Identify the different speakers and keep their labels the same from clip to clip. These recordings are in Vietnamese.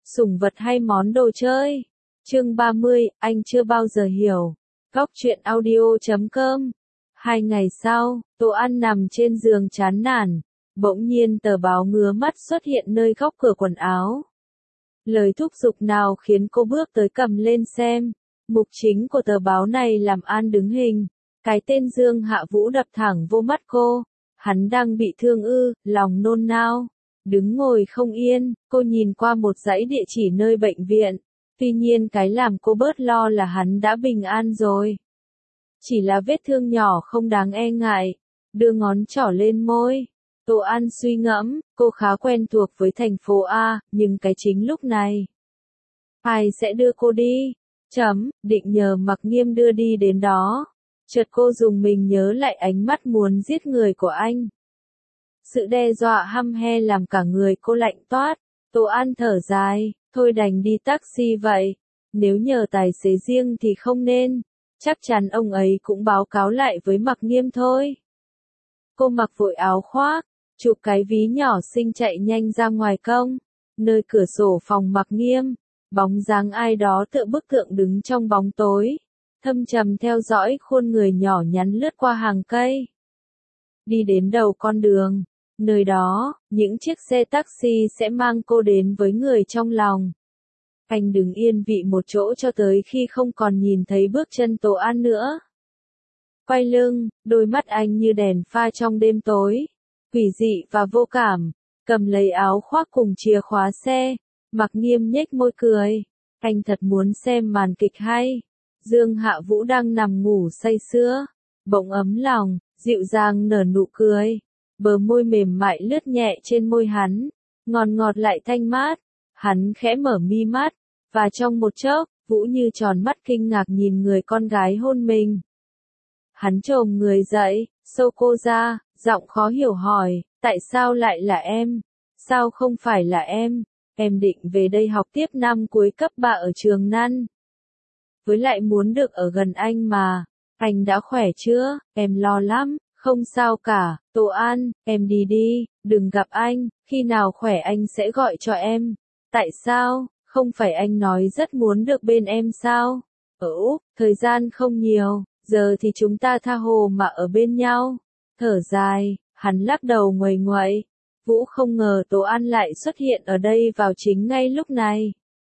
Speaker 1: Sủng vật hay món đồ chơi? Chương 30, anh chưa bao giờ hiểu. Góc truyện audio.com. 2 ngày sau, Tô An nằm trên giường chán nản. Bỗng nhiên tờ báo ngứa mắt xuất hiện nơi góc cửa quần áo. Lời thúc giục nào khiến cô bước tới cầm lên xem. Mục chính của tờ báo này làm An đứng hình. Cái tên Dương Hạ Vũ đập thẳng vô mắt cô. Hắn đang bị thương ư, lòng nôn nao. Đứng ngồi không yên, cô nhìn qua một dãy địa chỉ nơi bệnh viện. Tuy nhiên cái làm cô bớt lo là hắn đã bình an rồi. Chỉ là vết thương nhỏ không đáng e ngại. Đưa ngón trỏ lên môi. Tô An suy ngẫm, cô khá quen thuộc với thành phố A, nhưng cái chính lúc này. Ai sẽ đưa cô đi? Định nhờ Mặc Nghiêm đưa đi đến đó. Chợt cô dùng mình nhớ lại ánh mắt muốn giết người của anh. Sự đe dọa hăm he làm cả người cô lạnh toát. Tô An thở dài, thôi đành đi taxi vậy. Nếu nhờ tài xế riêng thì không nên. Chắc chắn ông ấy cũng báo cáo lại với Mặc Nghiêm thôi. Cô mặc vội áo khoác, chụp cái ví nhỏ xinh chạy nhanh ra ngoài công. Nơi cửa sổ phòng Mặc Nghiêm, bóng dáng ai đó tựa bức tượng đứng trong bóng tối. Thâm trầm theo dõi khuôn người nhỏ nhắn lướt qua hàng cây. Đi đến đầu con đường. Nơi đó, những chiếc xe taxi sẽ mang cô đến với người trong lòng. Anh đứng yên vị một chỗ cho tới khi không còn nhìn thấy bước chân Tô An nữa. Quay lưng, đôi mắt anh như đèn pha trong đêm tối. Quỷ dị và vô cảm, cầm lấy áo khoác cùng chìa khóa xe. Mặc Nghiêm nhếch môi cười. Anh thật muốn xem màn kịch hay. Dương Hạ Vũ đang nằm ngủ say sưa. Bỗng ấm lòng, dịu dàng nở nụ cười. Bờ môi mềm mại lướt nhẹ trên môi hắn, ngọt ngọt lại thanh mát. Hắn khẽ mở mi mắt, và trong một chốc, Vũ như tròn mắt kinh ngạc nhìn người con gái hôn mình. Hắn chồm người dậy, xô cô ra, giọng khó hiểu hỏi, tại sao lại là em? Sao không phải là em? Em định về đây học tiếp năm cuối cấp 3 ở trường Năn. Với lại muốn được ở gần anh mà. Anh đã khỏe chưa? Em lo lắm. Không sao cả, Tô An, em đi đi, đừng gặp anh, khi nào khỏe anh sẽ gọi cho em. Tại sao, không phải anh nói rất muốn được bên em sao? Ở Úc, thời gian không nhiều, giờ thì chúng ta tha hồ mà ở bên nhau. Thở dài, hắn lắc đầu nguầy nguậy. Vũ không ngờ Tô An lại xuất hiện ở đây vào chính ngay lúc này.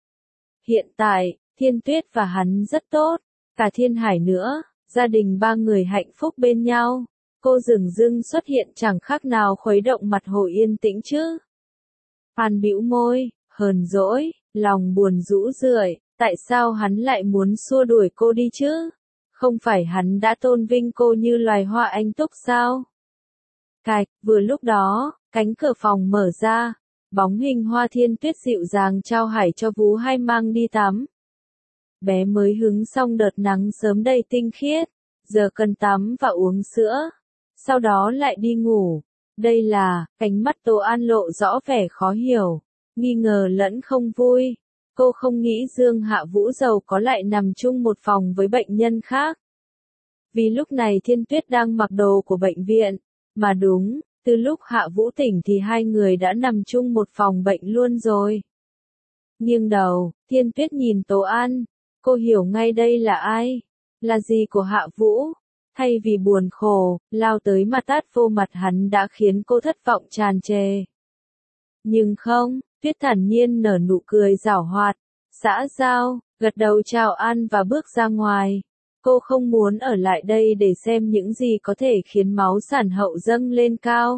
Speaker 1: Hiện tại, Thiên Tuyết và hắn rất tốt, cả Thiên Hải nữa, gia đình ba người hạnh phúc bên nhau. Cô dửng dưng xuất hiện chẳng khác nào khuấy động mặt hồ yên tĩnh chứ. An bĩu môi, hờn dỗi, lòng buồn rũ rượi, tại sao hắn lại muốn xua đuổi cô đi chứ? Không phải hắn đã tôn vinh cô như loài hoa anh túc sao? Cạch, vừa lúc đó, cánh cửa phòng mở ra, bóng hình Hoa Thiên Tuyết dịu dàng trao hải cho Vũ Hai mang đi tắm. Bé mới hứng xong đợt nắng sớm đầy tinh khiết, giờ cần tắm và uống sữa. Sau đó lại đi ngủ. Đây là, cánh mắt Tô An lộ rõ vẻ khó hiểu, nghi ngờ lẫn không vui. Cô không nghĩ Dương Hạ Vũ giàu có lại nằm chung một phòng với bệnh nhân khác. Vì lúc này Thiên Tuyết đang mặc đồ của bệnh viện. Mà đúng, từ lúc Hạ Vũ tỉnh thì hai người đã nằm chung một phòng bệnh luôn rồi. Nghiêng đầu, Thiên Tuyết nhìn Tô An. Cô hiểu ngay đây là ai? Là gì của Hạ Vũ? Thay vì buồn khổ, lao tới mà tát vô mặt hắn đã khiến cô thất vọng tràn trề. Nhưng không, Tuyết thản nhiên nở nụ cười giảo hoạt, xã giao, gật đầu chào An và bước ra ngoài. Cô không muốn ở lại đây để xem những gì có thể khiến máu sản hậu dâng lên cao.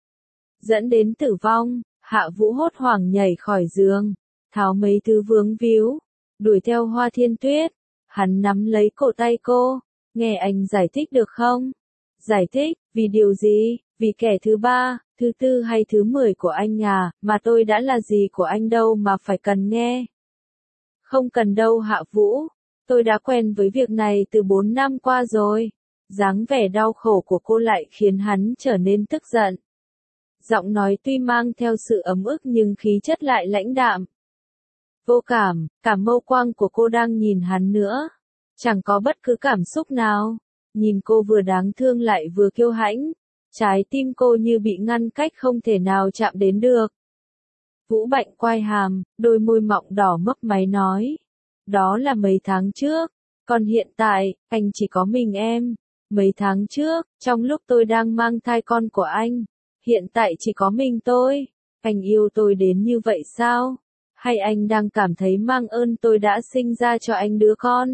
Speaker 1: Dẫn đến tử vong, Hạ Vũ hốt hoảng nhảy khỏi giường, tháo mấy thứ vướng víu, đuổi theo Hoa Thiên Tuyết. Hắn nắm lấy cổ tay cô. Nghe anh giải thích được không? Giải thích, vì điều gì? Vì kẻ thứ ba, thứ tư hay thứ 10 của anh à, mà tôi đã là gì của anh đâu mà phải cần nghe. Không cần đâu Hạ Vũ, tôi đã quen với việc này từ 4 năm qua rồi. Dáng vẻ đau khổ của cô lại khiến hắn trở nên tức giận. Giọng nói tuy mang theo sự ấm ức nhưng khí chất lại lãnh đạm. Vô cảm, cả mâu quang của cô đang nhìn hắn nữa. Chẳng có bất cứ cảm xúc nào. Nhìn cô vừa đáng thương lại vừa kiêu hãnh. Trái tim cô như bị ngăn cách không thể nào chạm đến được. Vũ Bạnh quai hàm, đôi môi mọng đỏ mấp máy nói. Đó là mấy tháng trước, còn hiện tại, anh chỉ có mình em. Mấy tháng trước, trong lúc tôi đang mang thai con của anh, hiện tại chỉ có mình tôi. Anh yêu tôi đến như vậy sao? Hay anh đang cảm thấy mang ơn tôi đã sinh ra cho anh đứa con?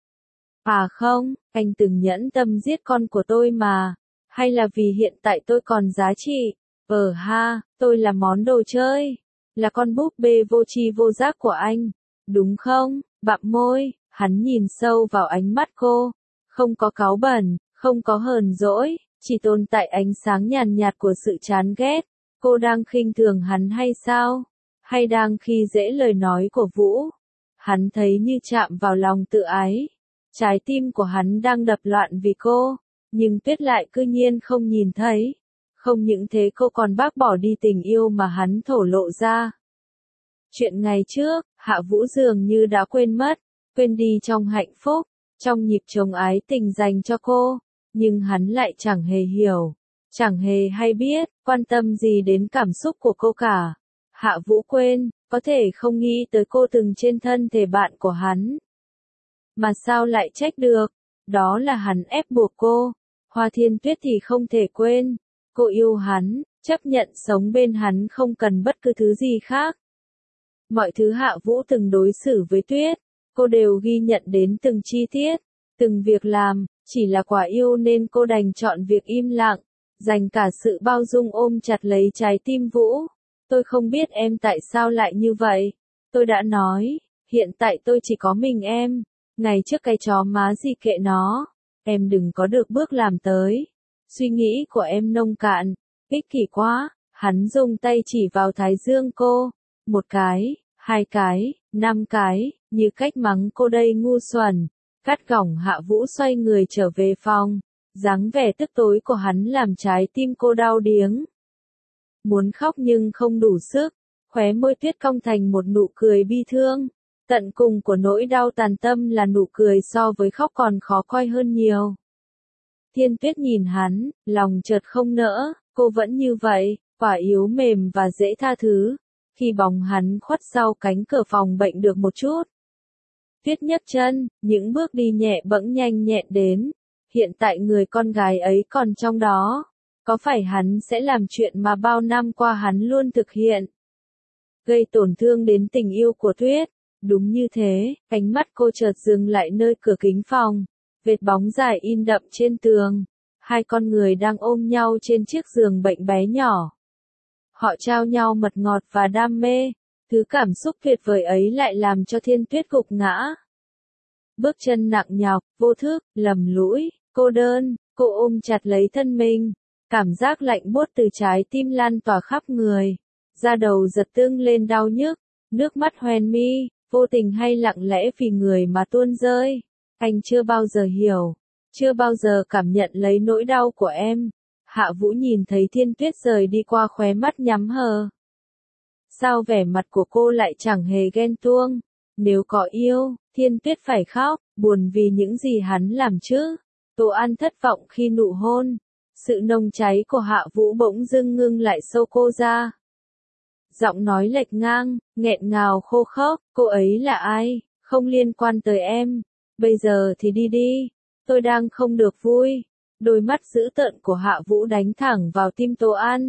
Speaker 1: À không, anh từng nhẫn tâm giết con của tôi mà. Hay là vì hiện tại tôi còn giá trị? Ha, tôi là món đồ chơi. Là con búp bê vô tri vô giác của anh. Đúng không? Bặm môi, hắn nhìn sâu vào ánh mắt cô. Không có cáu bẩn, không có hờn dỗi, chỉ tồn tại ánh sáng nhàn nhạt của sự chán ghét. Cô đang khinh thường hắn hay sao? Hay đang khi dễ lời nói của Vũ? Hắn thấy như chạm vào lòng tự ái. Trái tim của hắn đang đập loạn vì cô, nhưng Tuyết lại cư nhiên không nhìn thấy. Không những thế cô còn bác bỏ đi tình yêu mà hắn thổ lộ ra. Chuyện ngày trước, Hạ Vũ dường như đã quên mất, quên đi trong hạnh phúc, trong nhịp trống ái tình dành cho cô, nhưng hắn lại chẳng hề hiểu, chẳng hề hay biết, quan tâm gì đến cảm xúc của cô cả. Hạ Vũ quên, có thể không nghĩ tới cô từng trên thân thể bạn của hắn. Mà sao lại trách được, đó là hắn ép buộc cô. Hoa Thiên Tuyết thì không thể quên, cô yêu hắn, chấp nhận sống bên hắn không cần bất cứ thứ gì khác. Mọi thứ Hạ Vũ từng đối xử với Tuyết, cô đều ghi nhận đến từng chi tiết, từng việc làm, chỉ là quả yêu nên cô đành chọn việc im lặng, dành cả sự bao dung ôm chặt lấy trái tim Vũ. Tôi không biết em tại sao lại như vậy. Tôi đã nói, hiện tại tôi chỉ có mình em. Ngày trước cái chó má gì kệ nó. Em đừng có được bước làm tới. Suy nghĩ của em nông cạn, ích kỷ quá. Hắn dùng tay chỉ vào thái dương cô. 1 cái, 2 cái, 5 cái, như cách mắng cô đây ngu xuẩn. Cắt gỏng Hạ Vũ xoay người trở về phòng. Dáng vẻ tức tối của hắn làm trái tim cô đau điếng. Muốn khóc nhưng không đủ sức, khóe môi Tuyết cong thành một nụ cười bi thương. Tận cùng của nỗi đau tàn tâm là nụ cười so với khóc còn khó coi hơn nhiều. Thiên Tuyết nhìn hắn, lòng chợt không nỡ, cô vẫn như vậy, quả yếu mềm và dễ tha thứ. Khi bóng hắn khuất sau cánh cửa phòng bệnh được một chút, Tuyết nhấc chân, những bước đi nhẹ bẫng nhanh nhẹn đến. Hiện tại người con gái ấy còn trong đó. Có phải hắn sẽ làm chuyện mà bao năm qua hắn luôn thực hiện? Gây tổn thương đến tình yêu của Tuyết. Đúng như thế, ánh mắt cô chợt dừng lại nơi cửa kính phòng. Vệt bóng dài in đậm trên tường. 2 con người đang ôm nhau trên chiếc giường bệnh bé nhỏ. Họ trao nhau mật ngọt và đam mê. Thứ cảm xúc tuyệt vời ấy lại làm cho Thiên Tuyết gục ngã. Bước chân nặng nhọc, vô thức, lầm lũi, cô đơn, cô ôm chặt lấy thân mình. Cảm giác lạnh buốt từ trái tim lan tỏa khắp người. Da đầu giật tưng lên đau nhức, nước mắt hoen mi, vô tình hay lặng lẽ vì người mà tuôn rơi. Anh chưa bao giờ hiểu, chưa bao giờ cảm nhận lấy nỗi đau của em. Hạ Vũ nhìn thấy Thiên Tuyết rời đi qua khóe mắt nhắm hờ. Sao vẻ mặt của cô lại chẳng hề ghen tuông? Nếu có yêu, Thiên Tuyết phải khóc, buồn vì những gì hắn làm chứ. Tô An thất vọng khi nụ hôn. Sự nồng cháy của Hạ Vũ bỗng dưng ngưng lại sâu cô ra. Giọng nói lệch ngang, nghẹn ngào khô khốc, cô ấy là ai, không liên quan tới em. Bây giờ thì đi đi, tôi đang không được vui. Đôi mắt dữ tợn của Hạ Vũ đánh thẳng vào tim Tô An.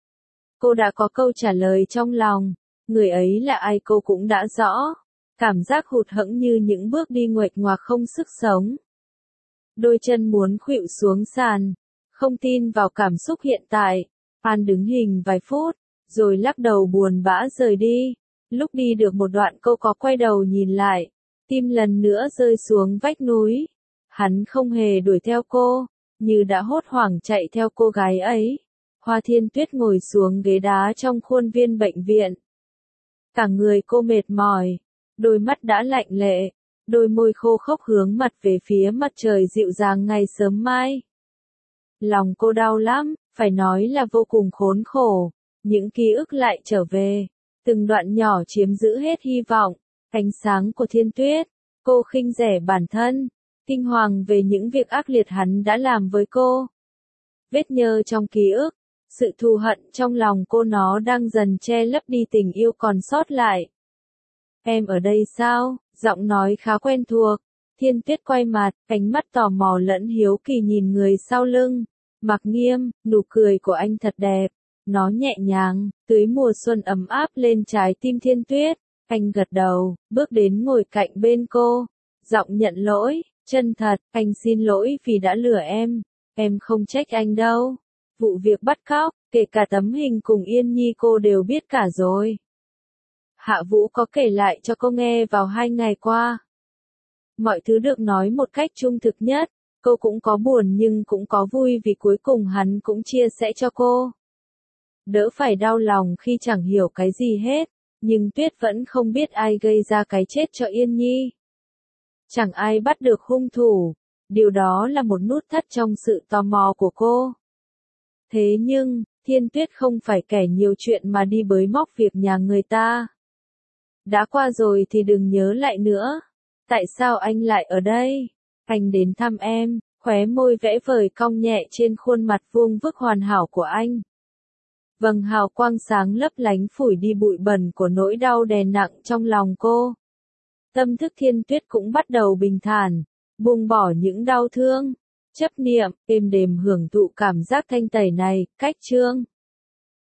Speaker 1: Cô đã có câu trả lời trong lòng, người ấy là ai cô cũng đã rõ. Cảm giác hụt hẫng như những bước đi nguệch ngoạc không sức sống. Đôi chân muốn khuỵu xuống sàn. Không tin vào cảm xúc hiện tại, An đứng hình vài phút, rồi lắc đầu buồn bã rời đi. Lúc đi được một đoạn cô có quay đầu nhìn lại, tim lần nữa rơi xuống vách núi. Hắn không hề đuổi theo cô, như đã hốt hoảng chạy theo cô gái ấy. Hoa Thiên Tuyết ngồi xuống ghế đá trong khuôn viên bệnh viện. Cả người cô mệt mỏi, đôi mắt đã lạnh lệ, đôi môi khô khốc hướng mặt về phía mặt trời dịu dàng ngày sớm mai. Lòng cô đau lắm, phải nói là vô cùng khốn khổ. Những ký ức lại trở về, từng đoạn nhỏ chiếm giữ hết hy vọng, ánh sáng của Thiên Tuyết. Cô khinh rẻ bản thân, kinh hoàng về những việc ác liệt hắn đã làm với cô. Vết nhơ trong ký ức, Sự thù hận trong lòng cô nó đang dần che lấp đi tình yêu còn sót lại. Em ở đây sao? Giọng nói khá quen thuộc. Thiên Tuyết quay mặt, ánh mắt tò mò lẫn hiếu kỳ nhìn người sau lưng. Mặc Nghiêm, nụ cười của anh thật đẹp. Nó nhẹ nhàng, tưới mùa xuân ấm áp lên trái tim Thiên Tuyết. Anh gật đầu, bước đến ngồi cạnh bên cô. Giọng nhận lỗi, chân thật, anh xin lỗi vì đã lừa em. Em không trách anh đâu. Vụ việc bắt cóc, kể cả tấm hình cùng Yên Nhi cô đều biết cả rồi. Hạ Vũ có kể lại cho cô nghe vào 2 ngày qua. Mọi thứ được nói một cách trung thực nhất, cô cũng có buồn nhưng cũng có vui vì cuối cùng hắn cũng chia sẻ cho cô. Đỡ phải đau lòng khi chẳng hiểu cái gì hết, nhưng Tuyết vẫn không biết ai gây ra cái chết cho Yên Nhi. Chẳng ai bắt được hung thủ, điều đó là một nút thắt trong sự tò mò của cô. Thế nhưng, Thiên Tuyết không phải kẻ nhiều chuyện mà đi bới móc việc nhà người ta. Đã qua rồi thì đừng nhớ lại nữa. Tại sao anh lại ở đây? Anh đến thăm em, khóe môi vẽ vời cong nhẹ trên khuôn mặt vuông vức hoàn hảo của anh. Vầng hào quang sáng lấp lánh phủi đi bụi bẩn của nỗi đau đè nặng trong lòng cô. Tâm thức Thiên Tuyết cũng bắt đầu bình thản, buông bỏ những đau thương, chấp niệm, êm đềm hưởng thụ cảm giác thanh tẩy này. Cách chương